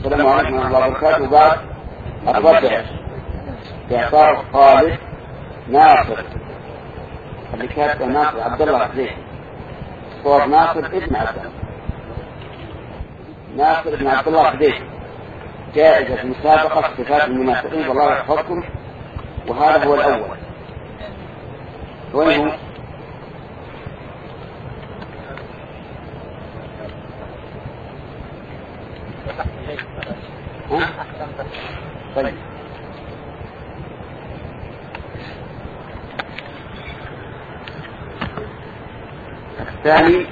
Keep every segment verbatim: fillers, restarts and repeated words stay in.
السلام عليكم ورحمة الله وبركاته. وبعد الربع إعطاء خالد ناصر اللي كاتب ناصر عبد الله حسين، صور ناصر ابن عبد الله، ناصر ابن عبد الله حسين، جائزة مسابقة صفات المنافقين والله يحفظكم. وهذا هو الأول. وين هو؟ طيب الثاني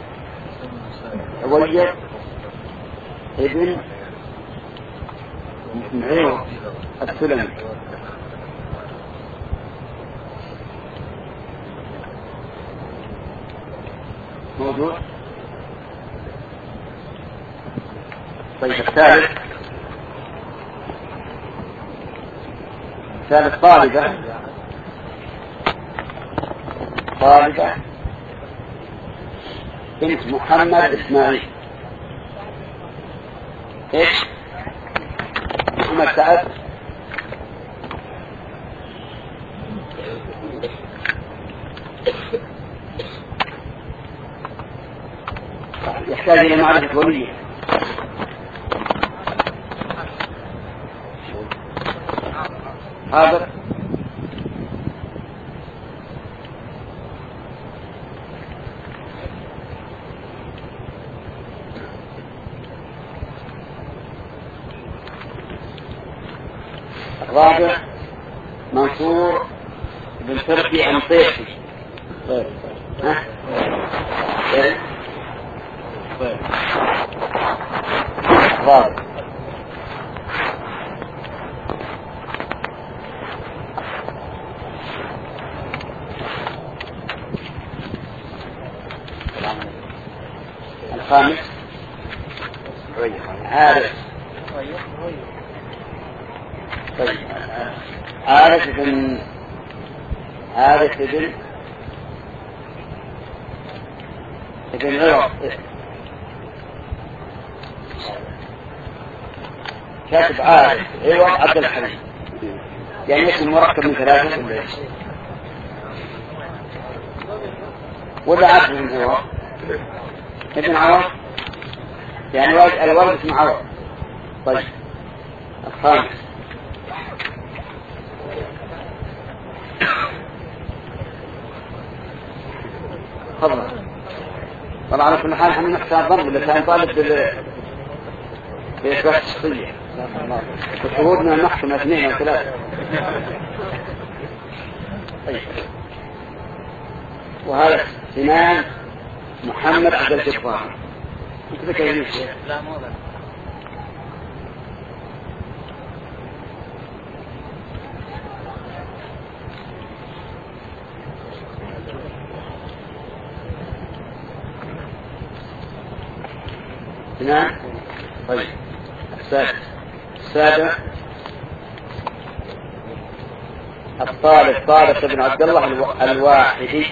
وليد ابن معيط السلمي، موجود. طيب الثالث الثالث طالبة طالبة بنت محمد إسماعيل. إيش؟ محمد سعد يحتاج إلى معرفة وليه. هذا الرابع منصور بن تركي عن طيفي. طيب ها طيب طيب رابع الخامس عارف. طيب عارف بن عارف بن ابن عوض كاتب عارف عوض عبد الحميد، يعني اسم مركب من ثلاثة ولا ايش؟ ولا عارف بن عوض ابن عوض يعني الولد اسمه عوض. طيب الخامس تفضل. طبعا على كل حال احنا نحتاج ضرب اللي كان طالب بإثبات الشخصية وشهودنا نحكم اثنين او ثلاثة. طيب وهذا سنان محمد عبد الجبار. انت ذكرني لا مو ذا. نعم. طيب السادس السابع الطالب طارق بن عبد الله الواحدي.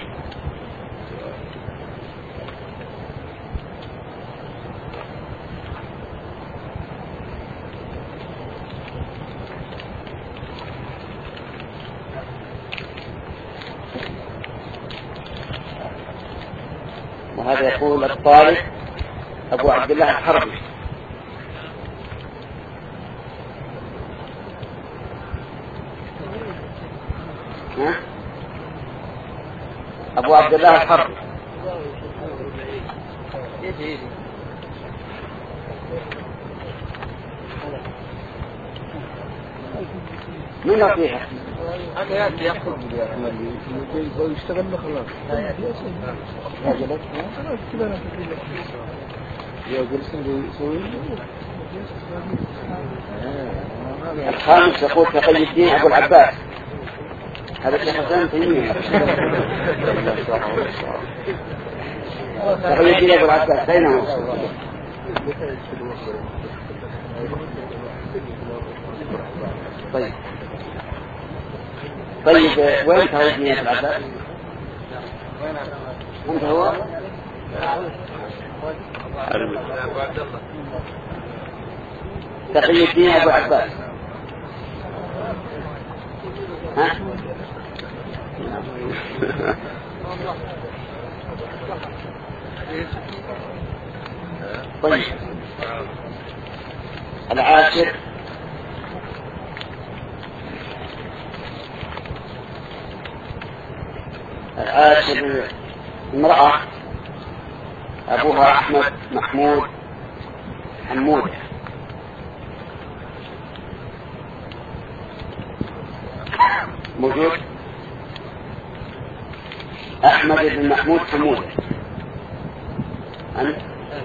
وهذا يقول الطالب أبو عبد الله الحربي. ها؟ أبو عبد الله الحربي. من فيها؟ هذا يأتي يأخذ ويشتغل خلاص. الخامس يقول تقي الدين أبو العباس. هذا الشيخ حسن تيمية. تقي الدين أبو العباس بينهم. طيب طيب وين تقي الدين أبو العباس؟ أنت هو؟ تقي الدين أبو عباس. ها؟ طيب العاشر العاشر امرأة أبوها أحمد محمود حمود. موجود أحمد بن محمود حمود. أنت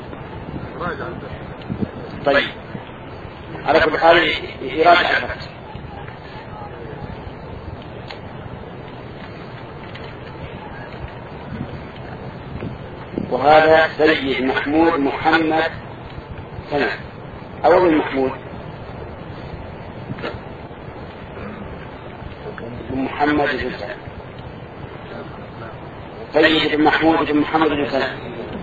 طيب على كل حال يراجع الفتح. وهذا سيد محمود محمد سنة أول محمود محمد بن سنة سيد بن محمود بن محمد بن سنة.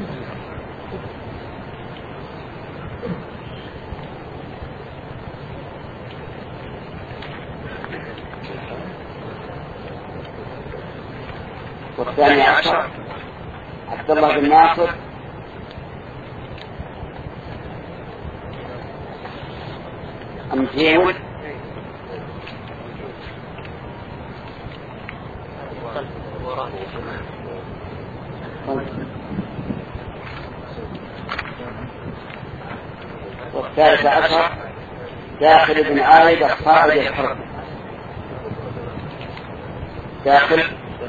والثاني عشر عبد الله بن ناصر أمتيون والثالث عشر داخل بن عايد الصاعد الحرب. داخل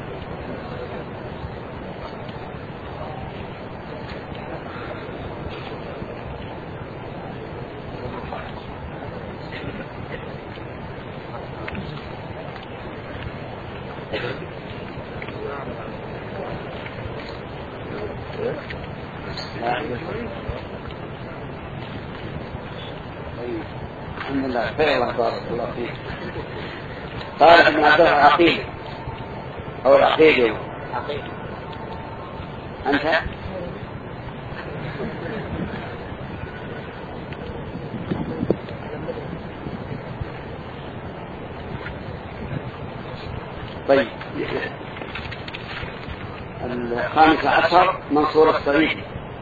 الحمد لله خير الله بارك الله فيك. قال ابن عبد الله عقيل أو العقيل أنت طيب. الخامس عشر منصور الصعيدي.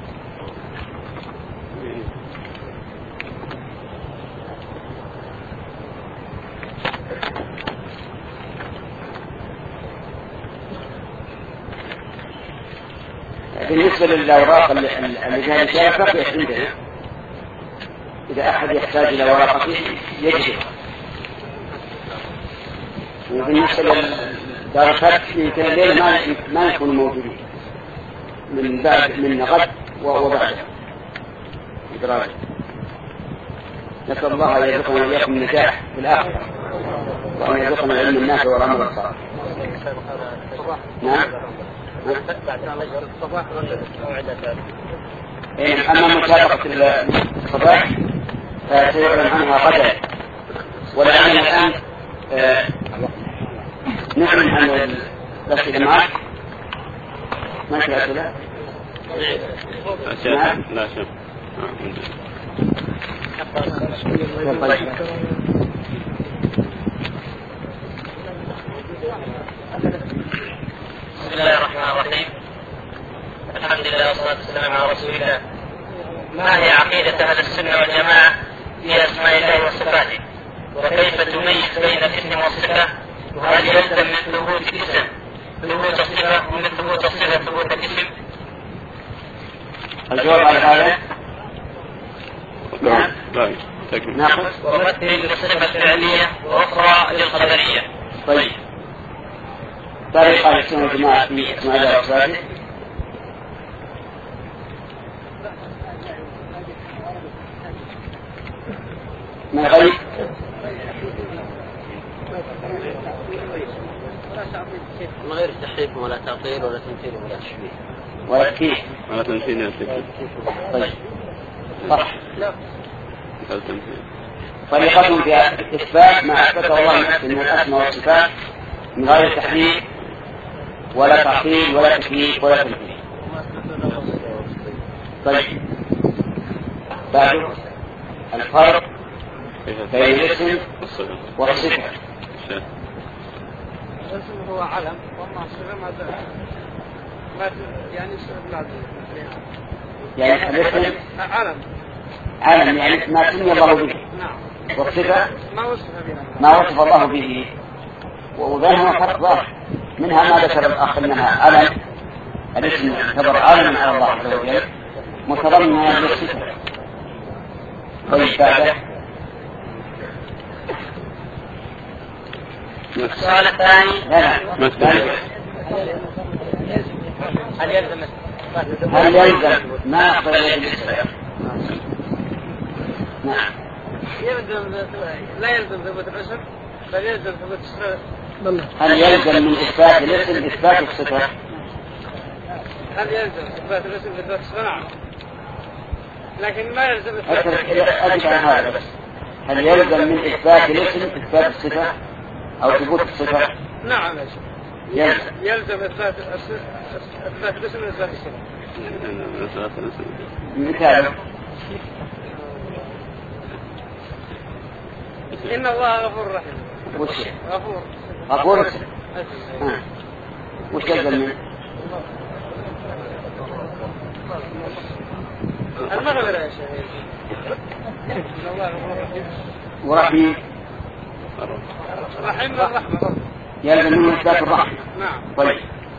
بالنسبة للأوراق اللي جاء الشارع بقيت عندنا، إذا أحد يحتاج إلى ورقته يجب. وبالنسبة للدرجات يمكن الليل ما ما يكونوا موجودين من بعد من غد وبعد إدراج. نسأل الله أن يرزقنا وإياكم النجاح في الآخرة وأن يرزقنا العلم النافع والعمل الصالح. نعم. أما مسابقة الصباح فسيعلن عنها غدا، ولعلنا الآن آه نعلن عن الأسئلة معك. ما في أسئلة؟ نعم. لا شك. بسم الله الرحمن الرحيم. الحمد لله والصلاة والسلام على رسول الله. ما هي عقيدة أهل السنة والجماعة في أسماء الله وصفاته؟ وكيف تميز بين الاسم والصفة؟ وهل يلزم من ثبوت الاسم ثبوت الصفة ومن ثبوت الصفة ثبوت الاسم؟ الجواب على هذا نعم. ناخذ ومثل للصفة الفعلية وأخرى للخبرية. طيب. طريقة أهل السنة والجماعة في أسماء الله وصفاته. ما غير من غير تحريف ولا تعطيل ولا تمثيل ولا تشبيه ولا تكييف ولا تمثيل ولا تكييف. طيب صح. لا تمثيل. طريقتهم في إثبات ما أثبته الله نفسه من الأسماء والصفات من غير تحريف ولا تعطيل ولا تكييف ولا تمثيل. طيب بعد الفرق بين الاسم والصفة. الاسم هو علم، والله الصفة ما ما يعني لا يعني الاسم علم علم يعني ما سمي الله به. نعم. والصفة ما وصف بها ما وصف الله به، وبينهما فرق ظاهر. منها ما ذكر الأخ أنها علم، الاسم يعتبر علما على الله عز وجل متضمنا للصفة. طيب بعده السؤال الثاني. لا لا هل يلزم هل يلزم ما أخبر بالاسم؟ نعم. يلزم لا يلزم ثبوت الاسم بل يلزم ثبوت الصفة. هل يلزم من إثبات الاسم إثبات الصفة؟ هل يلزم إثبات الاسم إثبات الصفة؟ نعم. لكن ما يلزم إثبات أجب عن هذا بس. هل يلزم من إثبات الاسم إثبات الصفة أو ثبوت الصفة؟ نعم يلزم يلزم إثبات إثبات الاسم إثبات الصفة. مثال إن الله غفور رحيم. وش غفور غفور آه. وش يلزم منه؟ المغفرة يا شيخ. إن الله غفور رحيم. ورحيم رحيم الرحمة. يلزم منه إثبات الرحمة. نعم. طيب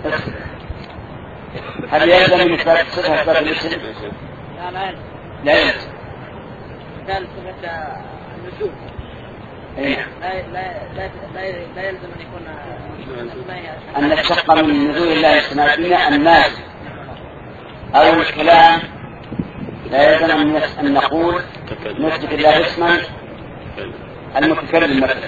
هل يلزم من إثبات الصفة إثبات الاسم؟ لا لا لا يلزم. كان صفة النزول. أي لا لا لا لا يلزم أن يكون أن نشتق من نزول الله السماء الدنيا الناس أو الكلام. لا يلزم أن نقول نثبت الله اسما المتكلم مثلا.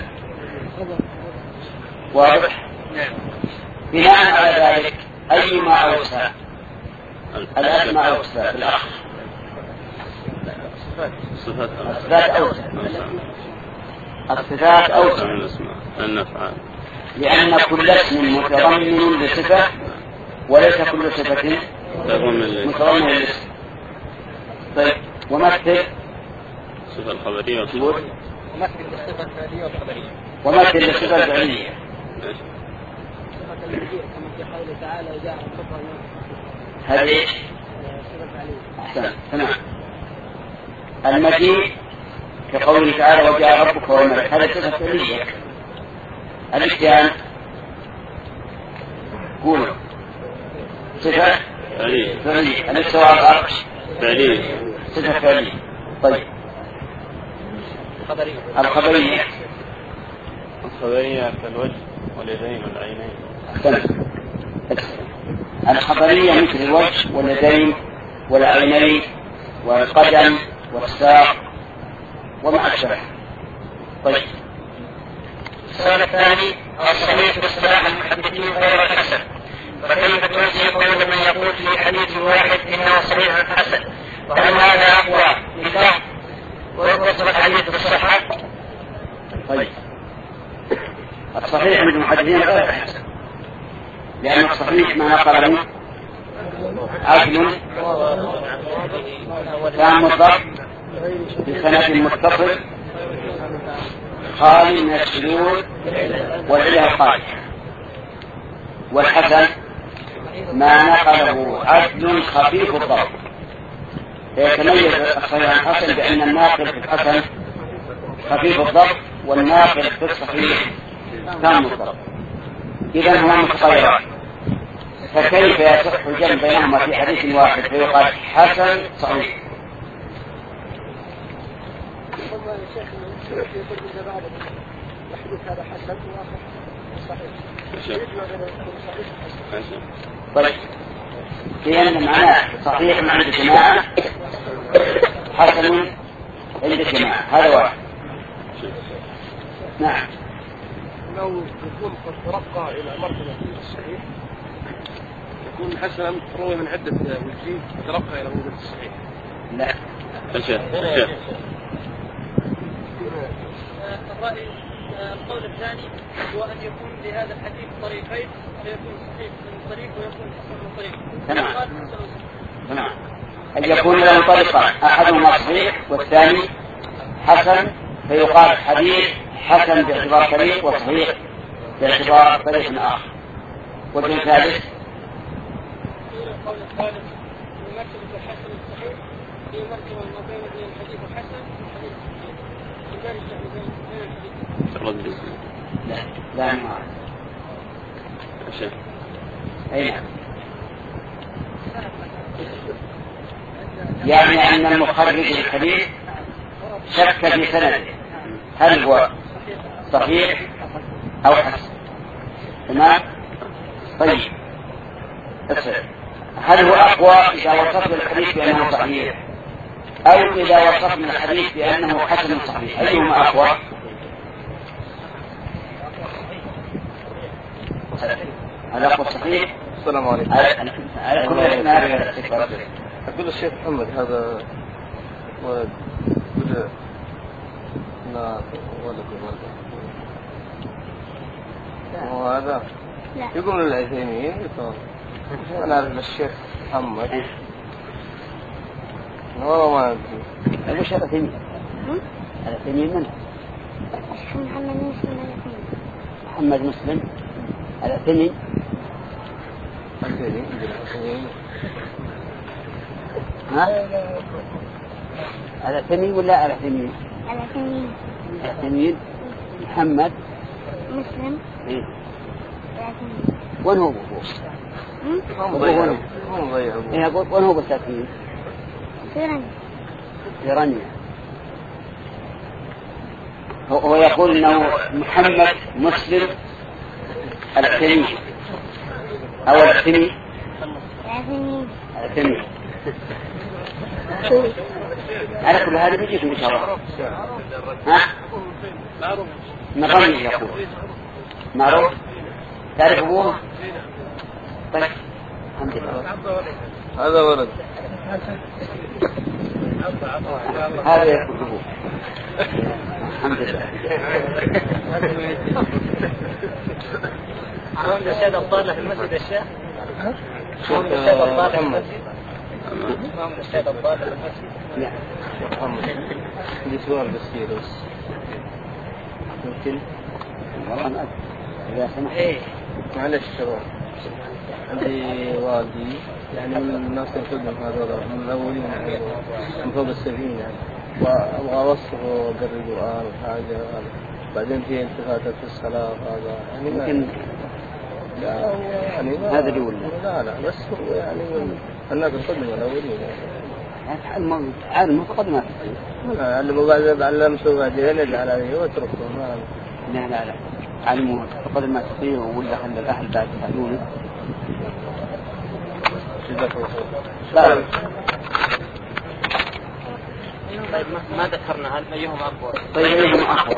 واضح؟ بناء على ذلك أيما أوسع الأسماء أوسع في الأخر الصفات أوسع الصفات أوسع لأن كل اسم متضمن لصفة وليس كل صفة متضمن للاسم. طيب ومثل الصفة الخبرية والصفة ومثل الصفة الفعلية والخبرية ومثل الصفة الفعلية الصفة المجيء كما في قوله تعالى وجاء ربك هذه الصفة الفعلية. أحسن تمام. المجيء كقوله تعالى وجاء ربك والملك هذه صفة فعلية. الاتيان قولوا صفة فعلية. الاستواء على العرش فعلية صفة فعلية. طيب خبرية. الخبرية الخبرية كالوجه واليدين والعينين. أحسن. الخبرية مثل الوجه واليدين والعينين والقدم والساق وما أشبه. طيب السؤال الثاني. الصحيح باصطلاح المحدثين غير الحسن، فكيف توجه قول من يقول في حديث واحد إنه صحيح حسن؟ وهل هذا أقوى لله ويوصف الحديث بالصحة؟ طيب الصحيح عند المحدثين غير الحسن، لأن الصحيح ما نقل منه عدل تام الضبط بسند متصل خالي من الشذوذ والعلة القادحة. والحسن ما نقله عدل خفيف الضبط، فيتميز الصحيح الحسن بأن الناقل في الحسن خفيف الضبط والناقل في الصحيح تام الضبط. إذن هما متغيران، فكيف يصح الجمع بينهما في حديث واحد فيقال حسن صحيح؟ هذا حسن وآخر صحيح. طيب لأن معناه صحيح عند الجماعة حسن عند الجماعة هذا واحد. نعم. لو يكون قد ترقى إلى مرتبة الصحيح يكون حسنا روي من عدة وجوه ترقى إلى مرتبة الصحيح. لا. أشياء أشياء. الرأي القول الثاني هو أن يكون لهذا الحديث طريقين فيكون صحيح من طريق ويكون حسن من طريق. تمام. تمام. أن يكون له طريقان أحدهما صحيح والثاني حسن فيقال حديث حسن باعتبار طريق وصحيح باعتبار طريق آخر. والجن الثالث القول الثالث في مرتبة الحسن الصحيح في مرتبة ما بين الحديث الحسن والحديث الصحيح في بين الحديث. لا لا ما شيخ. أي نعم. يعني أن المخرج الحديث شك في سنده هل هو صحيح أو حسن. تمام. طيب اصبر. هل هو أقوى إذا وصفنا الحديث بأنه صحيح أو إذا وصفنا الحديث بأنه حسن صحيح؟ أيهما أقوى؟ هذا أقوى صحيح. السلام عليكم. على كل هذا أقول الشيخ محمد هذا ولد بدأ لا ولد ولد وهذا يقول العثيمين أنا أعرف الشيخ محمد والله ما أدري. وش العثيمين؟ العثيمين من؟ محمد مسلم. محمد مسلم العثيمين. العثيمين ها؟ العثيمين ولا العثيمين؟ العثيمين. العثيمين محمد مسلم. إيه. العثيمين. وين هو؟ هم ضيعوا هم ضيعوا. إيه أقول وين هو بالتأكيد؟ سيرانيا. سيرانيا. هو يقول إنه محمد مسلم العثيمين أو العثيمين. العثيمين. العثيمين. على كل هذا بيجيكم إن شاء الله. ها؟ نظامي يقول. معروف. تعرف أبوه؟ طيب. الحمد لله. هذا ولد. هذا يقول أبوه. الحمد لله. عمام الشهادة الضالة في المسجد الشيخ. عمام الشهادة الضالة في المسجد. عمام الشهادة الضالة في المسجد. لا. محمد. عندي سؤال بسيط بس. ممكن. والله ما أدري. إذا سمحت. إيه. معلش شباب. عندي والدي يعني من الناس الخدم هذول من الأولين من فوق السبعين يعني. وأبغى أوصفه وأقربه آل حاجة بعدين في انتفاضات في الصلاة هذا يعني ممكن. لا هو يعني هذا اللي يقول لا لا بس هو يعني من الناس الخدم الأولين يعني. عاد المتقدمات. علموا بعد علموا بعدين يجعل عليه واتركه ما. لا لا لا. علموا فقد ما تطيع ولا خلى الأهل بعد يفعلونه. لا. طيب ما ذكرنا هل أيهم أقوى؟ طيب أيهم أقوى؟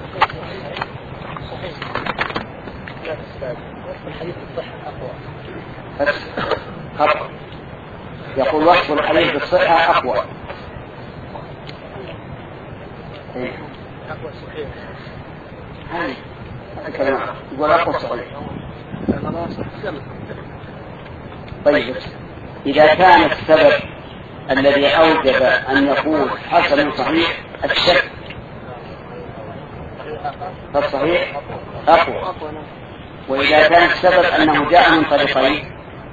لا أستاذ. الحديث الصحة أقوى. بس خطأ. يقول وصف الحديث بالصحة أقوى. إيه. أقوى صحيح. هذه الكلمة يقول أقوى صحيح. طيب إذا كان السبب الذي أوجب أن يكون حسن صحيح الشك فالصحيح أقوى. وإذا كان السبب أنه جاء من طريقين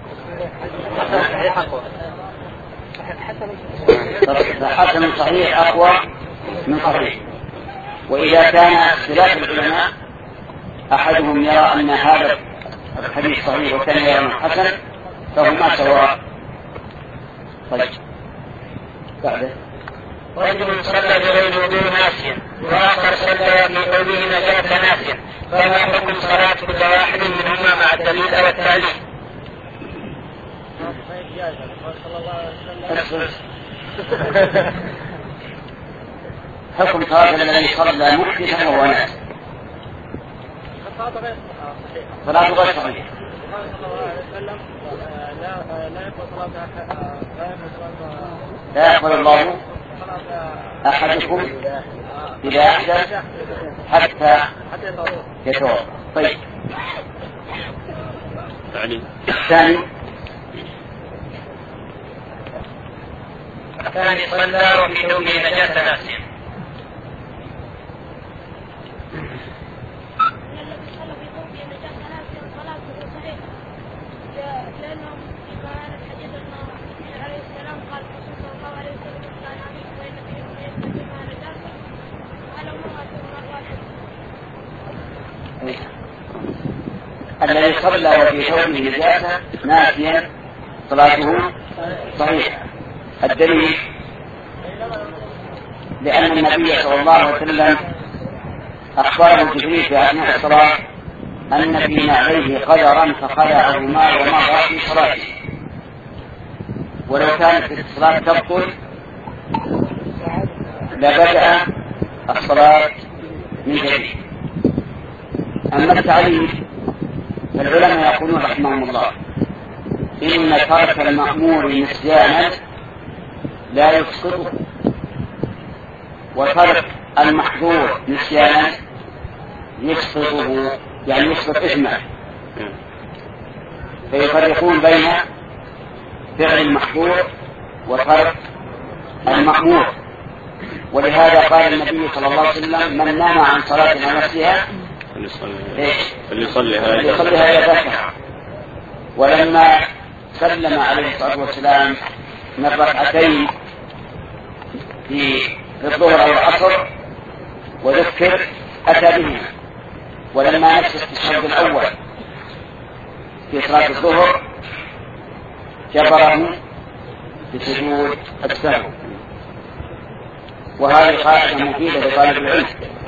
فحسن صحيح أقوى من صحيح. وإذا كان اختلاف العلماء أحدهم يرى أن هذا الحديث صحيح وكان يرى أنه حسن فهما سواء. طيب بعده رجل صلى بغير وضوء ناسيا وآخر صلى في قوله نجاة ناسيا فما حكم صلاة كل واحد منهما مع الدليل أو التعليل؟ حكم صلاة الذي صلى محدثا وهو ناس. صلاة غير صحيحة. لا يقبل الله أحدكم إذا أحدث حتى يتوضأ. طيب الثاني الثاني صلى وفي نومه نجاة ناسيا الذي صلى وفي ثوبه نجاسة ناسيا صلاته صحيحة. الدليل لأن النبي صلى الله عليه وسلم أخبره جبريل في أثناء الصلاة أن في نعليه قدرا فخلعهما ومضى في صلاته، ولو كانت الصلاة تبطل لبدأ الصلاة من جديد. أما التعليم فالعلماء يقولون رحمهم الله إن ترك المأمور نسيانا لا يسقطه، وترك المحظور نسيانا يسقطه، يعني يسقط اسمه. فيفرقون بين فعل المحظور وترك المأمور. ولهذا قال النبي صلى الله عليه وسلم من نام عن صلاة نفسها فليصليها إذا ذكرها. ولما سلم عليه الصلاة والسلام من ركعتين في الظهر أو العصر وذكر أتى بهما، ولما نفس التشهد الأول في صلاة الظهر جبره بسجود السهو. وهذه قاعدة مفيدة لطالب العلم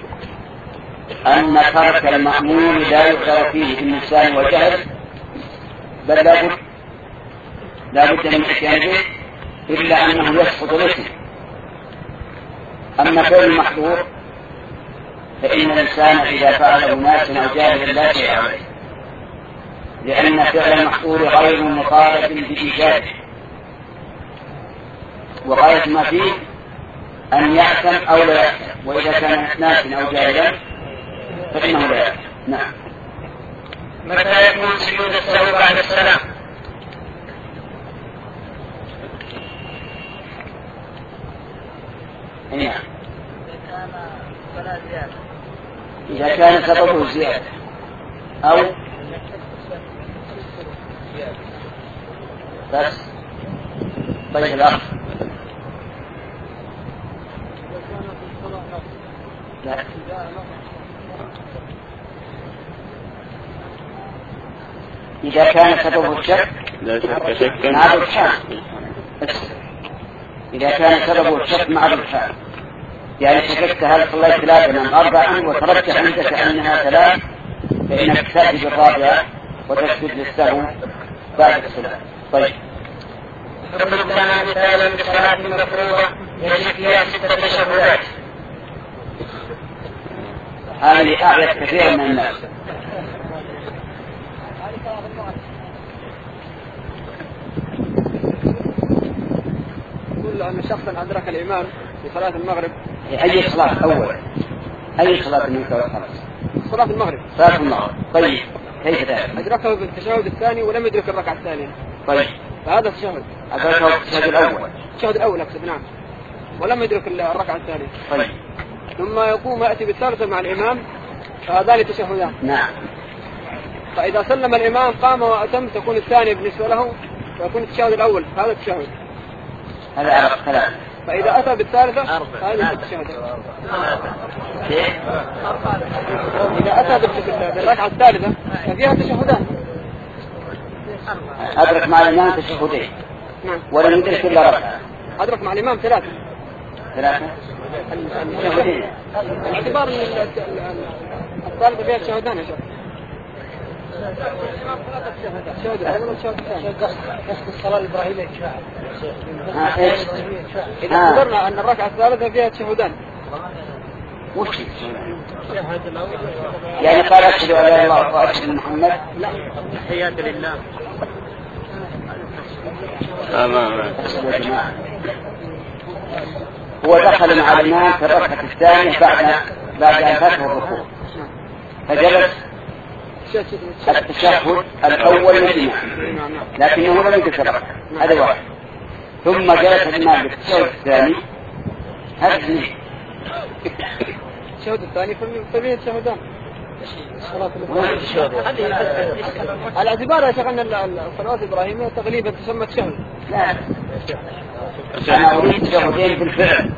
أن ترك المأمور لا يعذر فيه بالنسيان والجهل، بل لابد لابد من الاتيان به إلا أنه يسقط الاسم. أما فعل المحظور فإن الإنسان إذا فعله ناسا أو جاهلا لا شيء عليه، لأن فعل المحظور غير مطالب بإيجاده، وغاية ما فيه أن يأثم أو لا يأثم، وإذا كان ناسا أو جاهلا فإنه لا يأثم. نعم. متى يكون سجود السهو بعد السلام؟ نعم. إذا كان سببه زيادة أو بس طيب الأخ لا إذا كان سببه الشك مع الإلحاد. إذا كان سببه الشك مع الإلحاد، يعني شككت هل صليت ثلاثا أم أربعا وترجح عندك أنها ثلاث، فإنك تأتي بالرابعة وتسجد للسهو بعد الصلاة. طيب. ربما كان مثالا بصلاة مفروضة يجب فيها ستة تشهدات. هذه أعيت كثيرا من الناس. يقول أن شخصا أدرك الإمام في صلاة المغرب. أي صلاة أول؟ أي صلاة من خلاص؟ صلاة المغرب. صلاة المغرب. طيب كيف ذلك؟ أدركه بالتشهد الثاني ولم يدرك الركعة الثانية. طيب. فهذا التشهد. أدركه بالتشهد الأول. التشهد الأول أقصد نعم. ولم يدرك الركعة الثانية. طيب. ثم يقوم يأتي بالثالثة مع الإمام، فهذان تشهدان. نعم. فإذا سلم الإمام قام وأتم تكون الثانية بالنسبة له ويكون التشهد الأول. هذا التشهد. هذا عرف كلام. فإذا أتى بالثالثة هذه التشهد. إذا أتى بالركعة الثالثة ففيها تشهدان. أدرك مع الإمام تشهدين. نعم. ولم يدرك إلا ركعة. أدرك مع الإمام ثلاثة. ثلاثة. التشهدين. الاعتبار أن الثالثة فيها تشهدان يا شيخ. الشهد الأول والشهد الثاني. قصد الصلاة الإبراهيمية شاعر. إذا اعتبرنا أن الركعة الثالثة فيها تشهدان. وش يعني قال أشهد أن لا إله إلا الله وأشهد أن محمد؟ لا. تحيات لله. تمام. هو دخل مع الإمام في الركعة الثانية بعد بعد أن فاته الركوع، فجلس التشهد الأول للإمام لكنه لم يدرك الركعة. هذا واحد. ثم جلس الإمام للتشهد الثاني. هذا اثنين. التشهد الثاني فيه تشهدان. على اعتبار يا شيخ أن الصلاة الإبراهيمية تغليبا تسمى تشهد. لا. أنا أريد تشهدين بالفعل.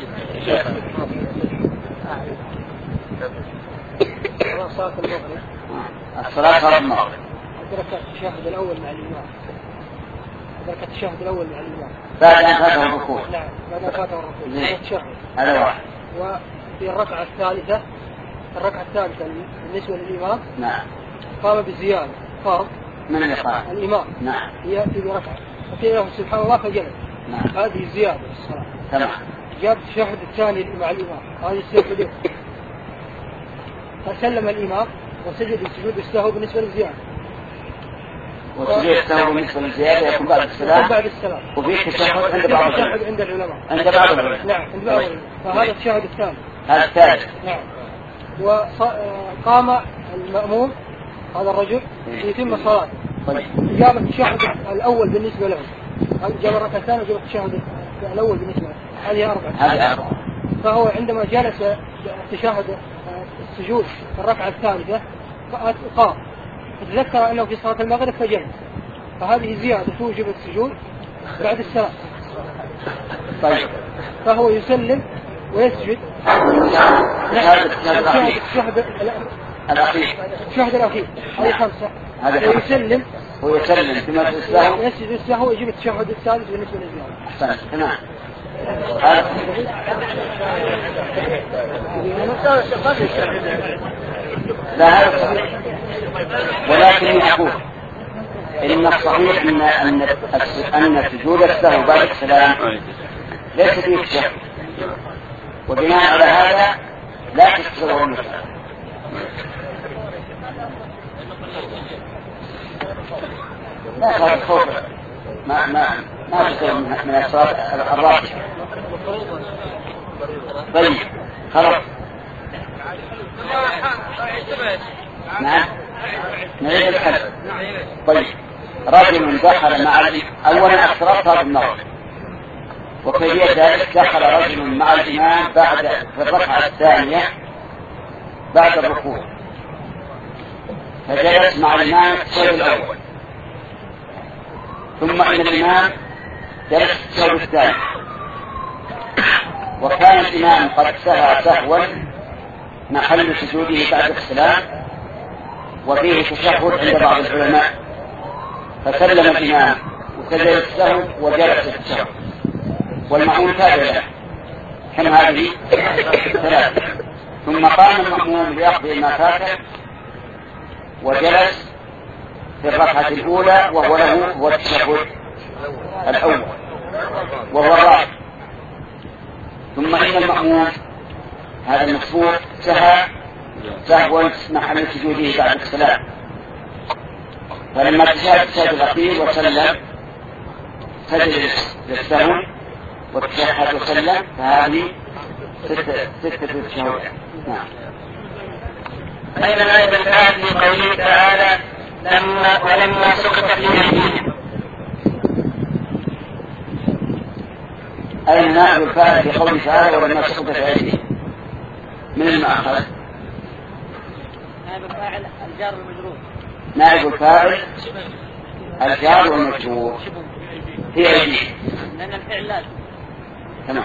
صلاة المغرب الصلاة صلاة المغرب. أدرك التشهد الأول مع الإمام. أدرك التشهد الأول مع الإمام. بعد أن فاته الركوع. نعم بعد أن فاته الركوع. زين. التشهد. هذا واحد. وفي الركعة الثالثة الركعة الثالثة بالنسبة للإمام. نعم. قام بالزيادة فرض. من اللي قام؟ الإمام. نعم. يأتي بركعة. فقيل له سبحان الله فجلس. نعم. هذه زيادة في الصلاة. تمام. جاب التشهد الثاني مع الإمام. هذه السجود. فسلم الإمام وسجد سجود السهو بالنسبة للزيادة. وسجود السهو بالنسبة للزيادة يكون بعد السلام. بعد السلام. وفيه تشهد عند بعض التشهد عند العلماء. عند بعض العلماء. نعم عند بعض العلماء. فهذا التشهد الثاني. هذا الثالث. نعم. وقام المأموم هذا الرجل يتم صلاته. طيب. جاب التشهد الأول بالنسبة له. جاب الركعة الثانية وجاب التشهد الأول بالنسبة له. هذه أربعة. هذه أربعة. فهو عندما جلس التشهد السجود في الركعة الثالثة قام فتذكر أنه في صلاة المغرب فجلس. فهذه زيادة توجب السجود بعد السلام. طيب. فهو يسلم ويسجد. الشهد الأخير. الشهد الأخير. هذه خمسة. ويسلم. ويسلم ثم السهو. يسجد السهو ويجيب التشهد الثالث بالنسبة للزيادة. أحسنت. تمام. لا هذا صحيح. ولكن أقول إن الصحيح أن أن أن سجود السهو بعد السلام ليس فيه تشهد. وبناء على هذا لا تتصور المسألة. لا هذا خوف ما ما ما تصير من الصلاة الرابعة. طيب خلاص. نعم نعيد الحل. طيب رجل دخل مع أولا اخترتها بالنظر. وكيفية ذلك دخل رجل مع الإمام بعد في الركعة الثانية بعد الركوع فجلس مع الإمام التشهد الأول ثم إن الإمام جلس التشهد الثاني وكان الإمام قد سهى سهوا محل سجوده بعد السلام وفيه تشهد عند بعض العلماء فسلم الإمام وسجد السهو وجلس التشهد والمأموم تابع له. كم هذه؟ ثلاثة. ثم قام المأموم ليقضي ما فاته وجلس في الركعة الأولى وهو له هو التشهد الأول وهو الرابع. ثم إن المأموم هذا المسبوق سهى سهوا محل سجوده بعد السلام فلما تشاهد التشهد الأخير وسلم سجد للسهو وتشهد وسلم فهذه ستة ستة تشهد. نعم. أيضا أيضا الآية في قوله تعالى لما ولما سقط في أيديهم. أين نائب الفاعل في قوله تعالى ولما سقط في أيديهم؟ من المأخذ؟ نائب الفاعل الجار والمجرور. نائب الفاعل الجار والمجرور في أيديهم. لأن الفعل لازم. تمام.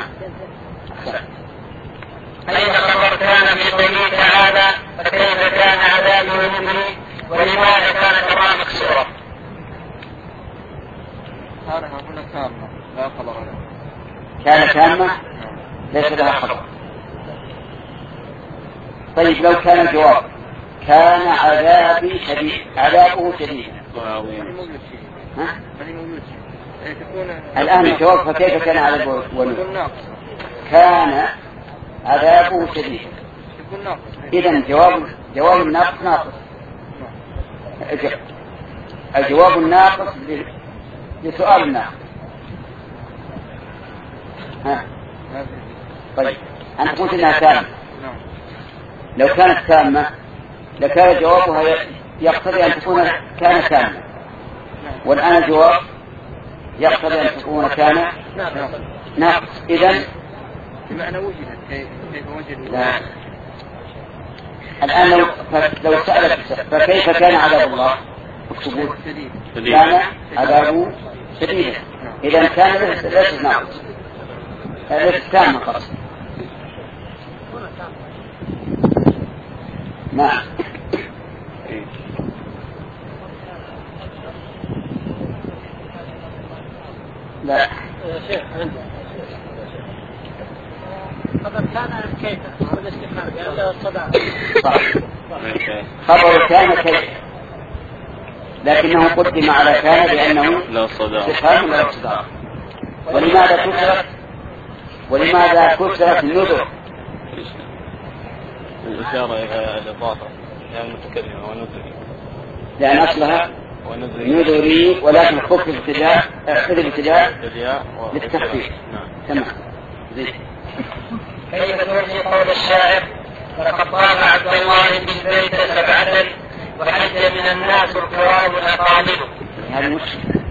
أين خبر كان في قوله تعالى فكيف كان عذابي ونذري ولماذا كانت الراء مكسورة؟ كان هنا تامة لا خبر له. كان تامة ليس لها خبر. طيب لو كان الجواب كان عذابي شديد عذابه شديد ها؟ الآن الجواب فكيف كان عذابه ونذر؟ كان عذابه شديد. إذن جواب جواب الناقص ناقص. الجواب الناقص لسؤال الناقص. ها. طيب أنا قلت إنها تامة. لو كانت تامة لكان جوابها يقتضي أن تكون كان تامة والآن الجواب يقتضي أن تكون كان ناقص. إذن بمعنى وجدت كيف وجدوا. لا. الآن لو لو سألت فكيف كان عذاب الله اكتبوا كان عذابه شديدا. إذا كان ليس ناقص ليس تام قصد. نعم. لا. شيخ عندي خبر كان كيف والاستفهام قال له الصداع. صح. خبر كان كيف لكنه قدم على كان لأنه لا صداع استفهام لا صداع. ولماذا كسرت ولماذا كسرت النذر؟ الإشارة إلى الإضافة يعني المتكلمة ونذري لأن أصلها نذري ولكن خف ابتداء ابتداء للتخفيف. تمام. كيف ترجي قول الشاعر لقد طاف عبد الله بالبيت سبعة وحج من الناس الكرام الأقاليم. هذا مشكلة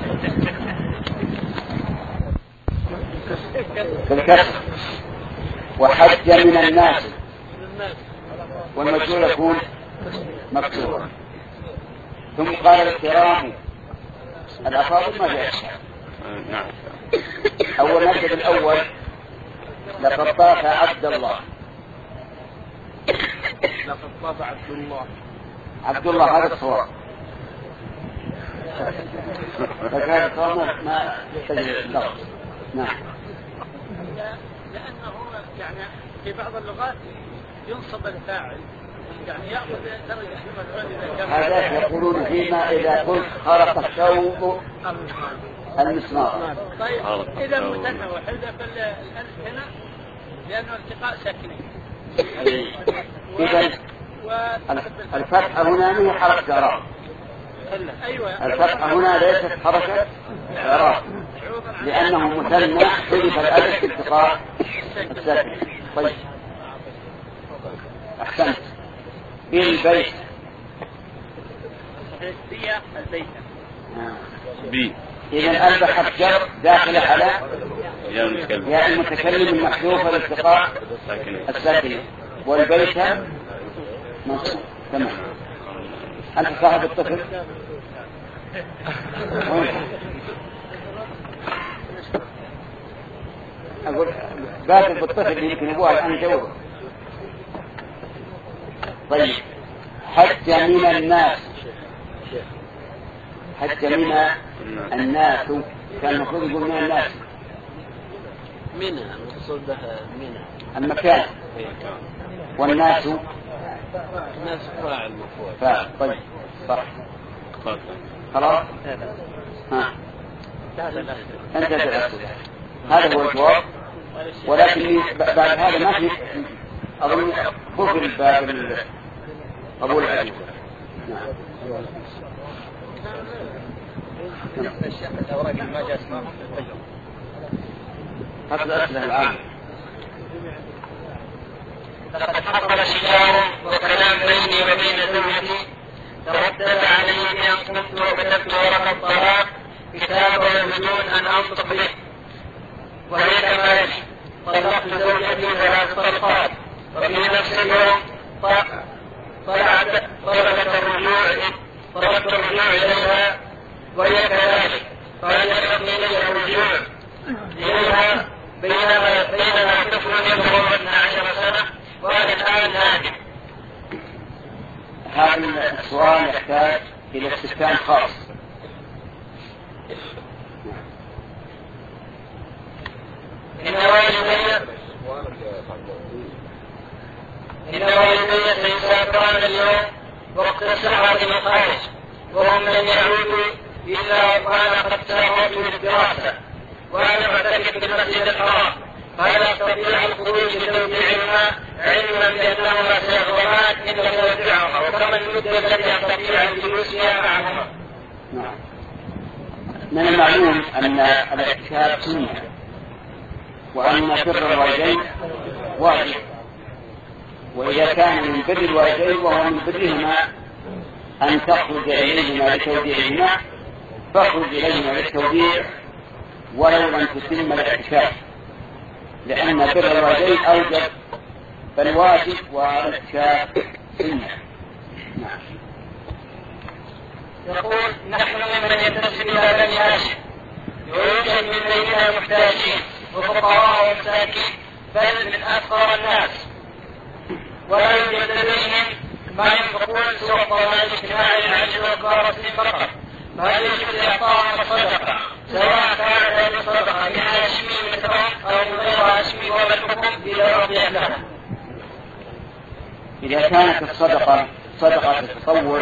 بالكسر وحج من الناس والمجهول يكون مكسورا. ثم قال الكرام الأفاضل ما جاء. نعم. أول مجد الأول لقد طاف عبد الله. لقد طاف عبد الله. عبد الله هذا الصواب. فكان الصواب ما يحتاج اللفظ. نعم. لأنه يعني في بعض اللغات ينصب الفاعل يعني يأخذ درجة المفعول إذا كان. هذا يقولون فيما إذا قلت خرق الثوب المسمار. طيب إذا مثنى وحذف الألف هنا لأنه التقاء ساكنين. إذا الفتحة هنا هي حركة إعراب. أيوة. الفتحة هنا ليست حركة إعراب لأنه مثنى حذف الألف التقاء الساكن. طيب أحسنت. بالبيت هي البيت. بي. إذا ألف حرف جر داخل على يا المتكلم المحذوف الالتقاء الساكن والبيت منصوب. تمام. أنت صاحب الطفل؟ أقول بادر بالطفل اللي يمكن أبوها الآن جوه. طيب حج من الناس. حج من الناس كان المفروض يقول من الناس. منها المقصود بها منها المكان والناس الناس فاعل مفعول. فاعل. طيب صح خلاص. ها انت تأسف. هذا هو الجواب. ولكن بعد هذا ما في أظن قفل باب قبول الأجوبة. نعم. الأوراق ما جاء اسمها هذا الأسئلة العامة. لقد حصل شجار وكلام بيني وبين زوجتي تردد علي بأن قمت وكتبت ورقة طلاق كتابا بدون أن أنطق به وهي كما يلي: طلقت زوجتي ثلاث طلقات وفي نفس اليوم طلعت طلبت الرجوع طلبت الرجوع إليها وهي كذلك فهل يحق لي الرجوع إليها بينما بينما طفل يبلغ اثنتا عشرة سنة وأنا الآن نادم؟ هذا السؤال يحتاج إلى استفهام خاص. إن والدي إن والدي سيسافران اليوم وقت الساعة للخارج وهم لن يعودوا إلا وأنا قد سافرت للدراسة وأنا معتكف بالمسجد الحرام فهل أستطيع الخروج لتوديعهما علما بأنهما سيغرمان إن لم يودعهما وكما المدة التي أستطيع الجلوس فيها معهما؟ من المعلوم أن الاعتكاف سنة وأن بر الوالدين واجب، وإذا كان من بر الوالدين وهو من برهما أن تخرج إليهما لتوديعهما فاخرج إليهما للتوديع ولو لم تتم الاعتكاف، لأن بر الوالدين أوجب فالواجب والاعتكاف سنة. نعم. يقول: نحن ممن ينتسب إلى بني هاشم ويوجد من بيننا محتاجين وفقراء ومساكين بل من أفقر الناس، ولا يوجد لديهم ما ينفقون سوى الضمان الاجتماعي العشر والكراسي فقط، فهل يجب إعطاء الصدقة سواء كانت هذه الصدقة من هاشمي مثلا أو من غير هاشمي، وما الحكم إذا رضي لها؟ إذا كانت الصدقة صدقة التطوع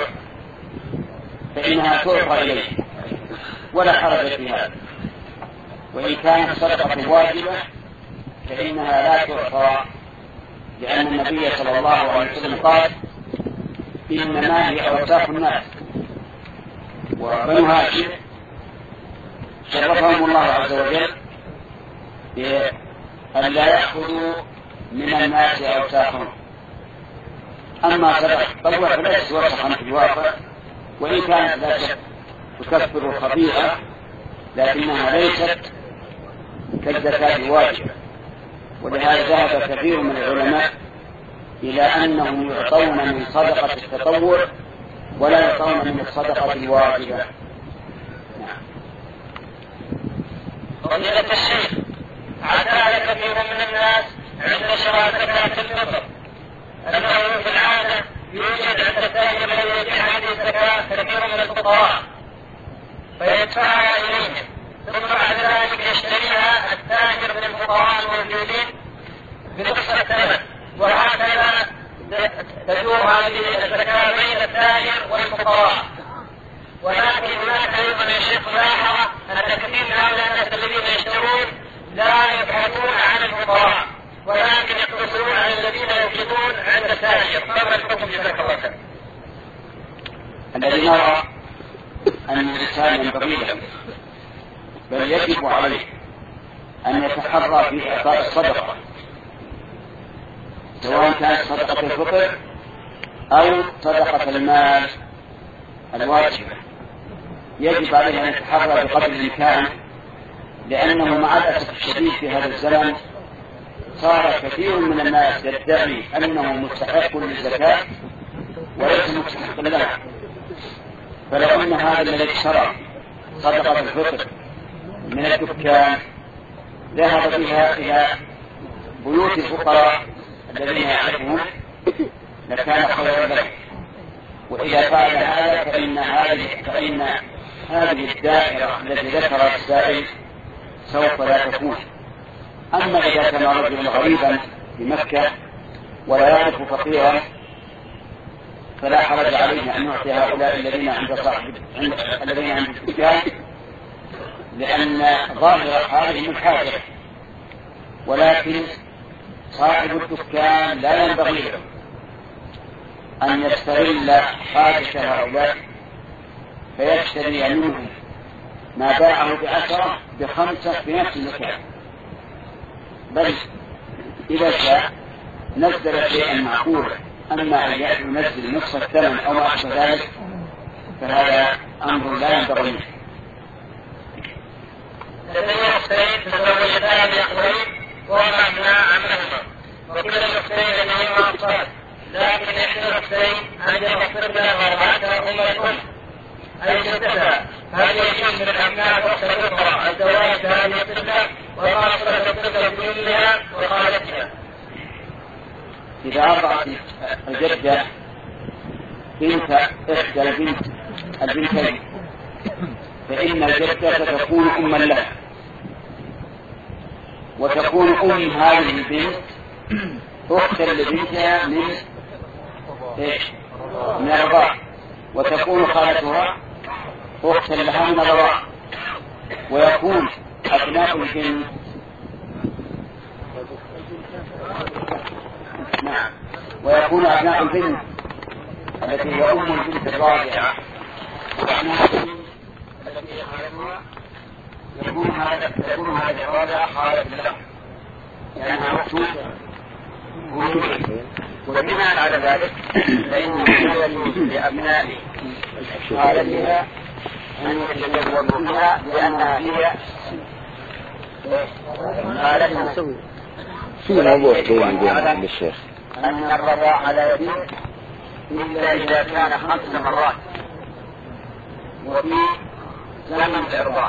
فإنها تعطى إليه ولا حرج في هذا، وإن كانت صدقة واجبة فإنها لا تعطى، لأن النبي صلى الله عليه وسلم قال إنما هي أوساخ الناس، وبنو هاشم شرفهم الله عز وجل بأن لا يأخذوا من الناس أوساخهم. أما صدقة التطوع فليست وسخا في الواقع، وإن كانت لا تكفر الخطيئة لكنها ليست كالزكاة الواجبة. ولهذا ذهب كثير من العلماء إلى أنهم يعطون من صدقة التطوع ولا يعطون من الصدقة الواجبة. نعم. فضيلة الشيخ، عاد كثير من الناس عند شراء زكاة الفطر أنه في العادة يوجد عند التاجر الذي يبيع هذه الزكاة كثير من الفقراء فيدفعها إليهم، ثم بعد ذلك يشتريها التاجر من الفقراء الموجودين بنصف الثمن، وهكذا تدور هذه الزكاة بين التاجر والفقراء. ولكن هناك أيضا يا شيخ ملاحظة أن كثير من هؤلاء الناس الذين يشترون لا يبحثون عن الفقراء ولكن يقتصرون على الذين يوجدون عند التاجر، فما الحكم جزاك الله خير؟ الذي نرى أن الإنسان ينبغي له بل يجب عليه أن يتحرى في إعطاء الصدقة، سواء كانت صدقة الفطر أو صدقة المال الواجبة، يجب عليه أن يتحرى بقدر الإمكان، لأنه مع الأسف الشديد في هذا الزمن صار كثير من الناس يدعي أنه مستحق للزكاة وليس مستحق لها. فلو أن هذا الذي اشترى صدقة الفطر من الدكان ذهب بها إلى بيوت الفقراء الذين يعرفهم لكان خيرا له. وإذا فعل هذا فإن هذه فإن هذه الدائرة التي ذكرها السائل سوف لا تكون. أما إذا كان رجل غريبا في مكة ولا يعرف فقيرا فلا حرج عليه أن يعطي هؤلاء الذين عند صاحب الذين عند الدكان، لأن ظاهر حالهم الحاجة، ولكن صاحب الدكان لا ينبغي له أن يستغل حاجة هؤلاء فيشتري منهم ما باعه بعشرة بخمسة في نفس المكان، بل إذا شاء نزل شيئا معقولا. أما أن ينزل نصف الثمن أو ما أشبه ذلك فهذا أمر لا ينبغي له. لدي أختين تزوجتان بأخوين وهما أبناء عمهما، وكلا الأختين لديهما أطفال، لكن إحدى الأختين عندها طفلة وأربعتها أم الأم أي ستها، هل يجوز للأبناء الأخت الأخرى الزواج بهذه الطفلة وخاصة الطفلة بأمها وخالتها؟ إذا أرضعت الجدة بنت إحدى البنت البنتين فإن الجدة تكون أما لها، وتكون أم هذه البنت أختا لبنتها من إيش؟ من الرضاع، وتكون خالتها أختا لها من الرضاع، ويكون أبناء البنت نعم ويكون أبناء البنت التي هي أم البنت الرابعة وأبناء البنت التي خالتها يكون هذا يكون هذه الرابعة خالة له لأنها أخت وبناء على ذلك فإنه لا يجوز لأبناء خالتها أن يتزوجوا بها لأنها هي خالتها. في موضوع طويل عند الشيخ أن الرضاع لا يجوز إلا إذا كان خمس مرات وفي زمن الإرضاع.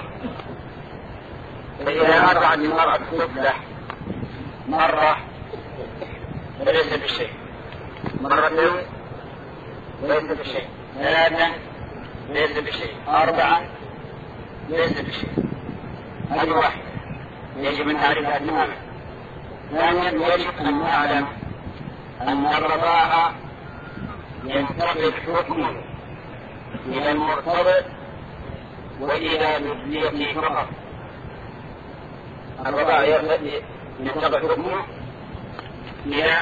فإذا أرضعت المرأة الطفلة مرة فليس بشيء، مرتين ليس بشيء، ثلاثا ليس بشيء، أربعة ليس بشيء. هذه واحدة يجب أن نعرفها تماما. ثانيا يجب أن نعلم أن الرضاعة ينتقل حكمه إلى المرتبط وإلى ذريته فقط. الرضاعة ينتقل حكمه إلى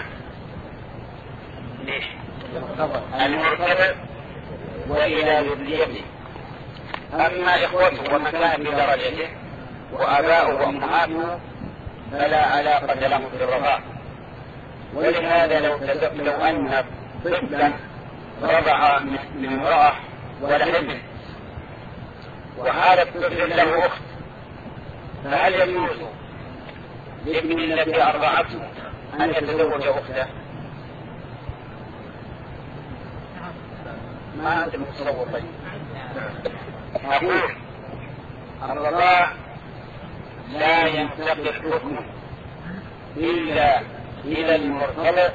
المرتبط وإلى ذريته. أما إخوته ومن كان في درجته وآباؤه وأمهاته فلا علاقة لهم بالرضاعة. ولهذا لو, لو أن طفلا رضع من امرأة ولحم وهذا الطفل له أخت، فهل يجوز لابن التي أرضعته أن يتزوج أخته؟ ما أنت متصور. طيب أقول الرضاع لا ينتقل حكمه إلا إلى المرتبط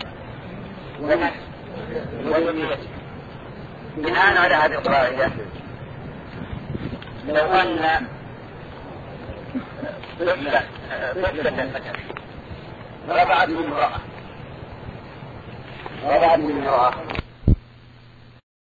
والذرية. بناء على هذه القاعدة لو أن طفلة طفلة رضعت من امرأة رضعت من امرأة